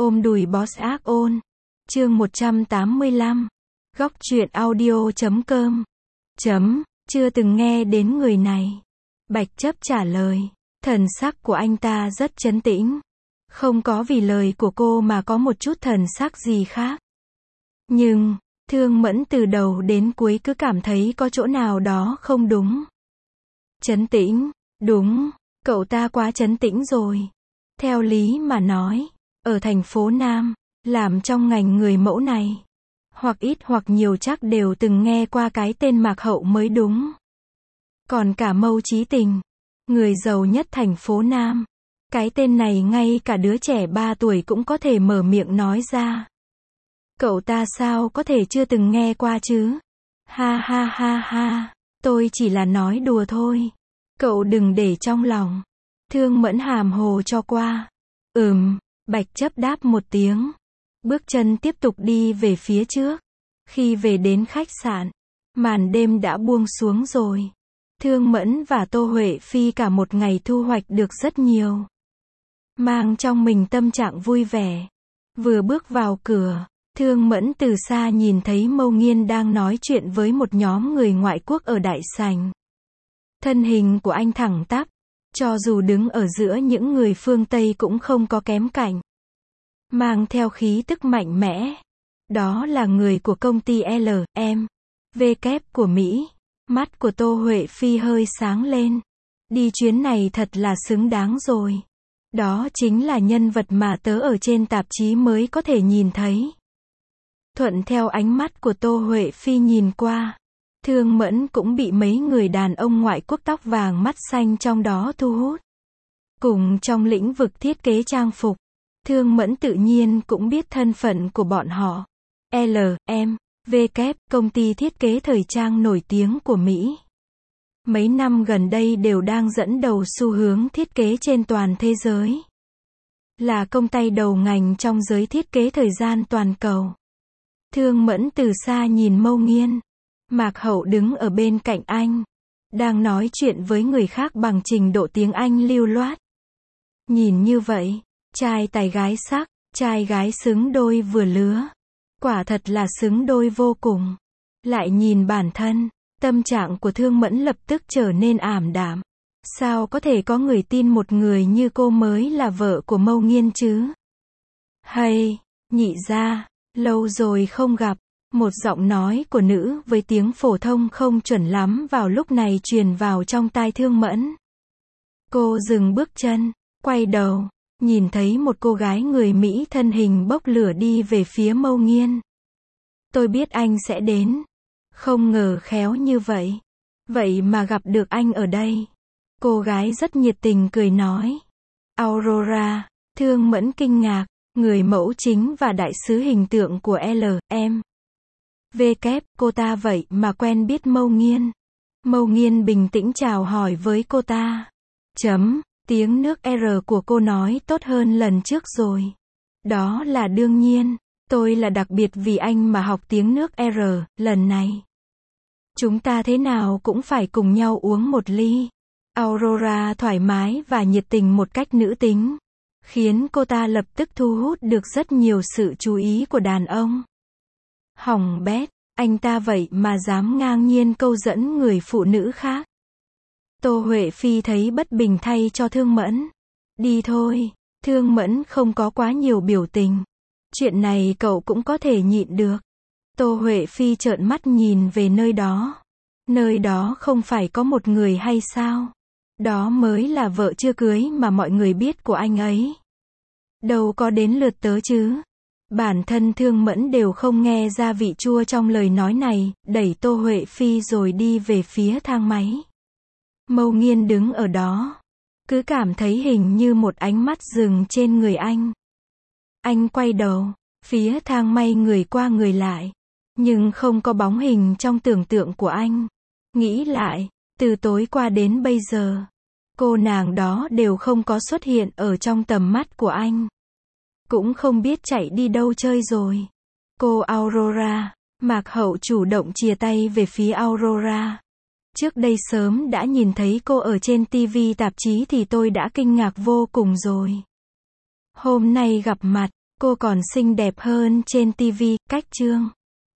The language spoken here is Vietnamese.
Ôm đùi boss ác ôn. Chương 185. Góc truyện audio.com. Chưa từng nghe đến người này. Bạch Chấp trả lời. Thần sắc của anh ta rất trấn tĩnh. Không có vì lời của cô mà có một chút thần sắc gì khác. Nhưng, Thương Mẫn từ đầu đến cuối cứ cảm thấy có chỗ nào đó không đúng. Trấn tĩnh, đúng, cậu ta quá trấn tĩnh rồi. Theo lý mà nói, ở thành phố Nam, làm trong ngành người mẫu này, hoặc ít hoặc nhiều chắc đều từng nghe qua cái tên Mạc Hậu mới đúng. Còn cả Mâu Chí Tình, người giàu nhất thành phố Nam, cái tên này ngay cả đứa trẻ 3 tuổi cũng có thể mở miệng nói ra. Cậu ta sao có thể chưa từng nghe qua chứ? Ha ha ha ha, tôi chỉ là nói đùa thôi. Cậu đừng để trong lòng. Thương Mẫn hàm hồ cho qua. Bạch Chấp đáp một tiếng. Bước chân tiếp tục đi về phía trước. Khi về đến khách sạn, màn đêm đã buông xuống rồi. Thương Mẫn và Tô Huệ Phi cả một ngày thu hoạch được rất nhiều. Mang trong mình tâm trạng vui vẻ. Vừa bước vào cửa, Thương Mẫn từ xa nhìn thấy Mâu Nghiên đang nói chuyện với một nhóm người ngoại quốc ở đại sảnh. Thân hình của anh thẳng tắp, cho dù đứng ở giữa những người phương Tây cũng không có kém cạnh. Mang theo khí tức mạnh mẽ. Đó là người của công ty LMW của Mỹ. Mắt của Tô Huệ Phi hơi sáng lên. Đi chuyến này thật là xứng đáng rồi. Đó chính là nhân vật mà tớ ở trên tạp chí mới có thể nhìn thấy. Thuận theo ánh mắt của Tô Huệ Phi nhìn qua, Thương Mẫn cũng bị mấy người đàn ông ngoại quốc tóc vàng mắt xanh trong đó thu hút. Cùng trong lĩnh vực thiết kế trang phục, Thương Mẫn tự nhiên cũng biết thân phận của bọn họ. LMW, công ty thiết kế thời trang nổi tiếng của Mỹ. Mấy năm gần đây đều đang dẫn đầu xu hướng thiết kế trên toàn thế giới. Là công tay đầu ngành trong giới thiết kế thời gian toàn cầu. Thương Mẫn từ xa nhìn Mâu Nghiên. Mạc Hậu đứng ở bên cạnh anh. Đang nói chuyện với người khác bằng trình độ tiếng Anh lưu loát. Nhìn như vậy, trai tài gái sắc, trai gái xứng đôi vừa lứa. Quả thật là xứng đôi vô cùng. Lại nhìn bản thân, tâm trạng của Thương Mẫn lập tức trở nên ảm đạm. Sao có thể có người tin một người như cô mới là vợ của Mâu Nghiên chứ? Hay, nhị gia, lâu rồi không gặp. Một giọng nói của nữ với tiếng phổ thông không chuẩn lắm vào lúc này truyền vào trong tai Thương Mẫn. Cô dừng bước chân, quay đầu, nhìn thấy một cô gái người Mỹ thân hình bốc lửa đi về phía Mâu Nghiên. Tôi biết anh sẽ đến. Không ngờ khéo như vậy. Vậy mà gặp được anh ở đây. Cô gái rất nhiệt tình cười nói. Aurora, Thương Mẫn kinh ngạc, người mẫu chính và đại sứ hình tượng của LMW, cô ta vậy mà quen biết Mâu Nghiên. Mâu Nghiên bình tĩnh chào hỏi với cô ta. Tiếng nước R của cô nói tốt hơn lần trước rồi. Đó là đương nhiên, tôi là đặc biệt vì anh mà học tiếng nước R, lần này. Chúng ta thế nào cũng phải cùng nhau uống một ly. Aurora thoải mái và nhiệt tình một cách nữ tính, khiến cô ta lập tức thu hút được rất nhiều sự chú ý của đàn ông. Hỏng bét, anh ta vậy mà dám ngang nhiên câu dẫn người phụ nữ khác. Tô Huệ Phi thấy bất bình thay cho Thương Mẫn. Đi thôi, Thương Mẫn không có quá nhiều biểu tình. Chuyện này cậu cũng có thể nhịn được. Tô Huệ Phi trợn mắt nhìn về nơi đó. Nơi đó không phải có một người hay sao? Đó mới là vợ chưa cưới mà mọi người biết của anh ấy. Đâu có đến lượt tớ chứ. Bản thân Thương Mẫn đều không nghe ra vị chua trong lời nói này, đẩy Tô Huệ Phi rồi đi về phía thang máy. Mâu Nghiên đứng ở đó, cứ cảm thấy hình như một ánh mắt dừng trên người anh. Anh quay đầu, phía thang máy người qua người lại, nhưng không có bóng hình trong tưởng tượng của anh. Nghĩ lại, từ tối qua đến bây giờ, cô nàng đó đều không có xuất hiện ở trong tầm mắt của anh. Cũng không biết chạy đi đâu chơi rồi. Cô Aurora, Mạc Hậu chủ động chìa tay về phía Aurora. Trước đây sớm đã nhìn thấy cô ở trên TV tạp chí thì tôi đã kinh ngạc vô cùng rồi. Hôm nay gặp mặt, Cô còn xinh đẹp hơn trên TV, cách chương.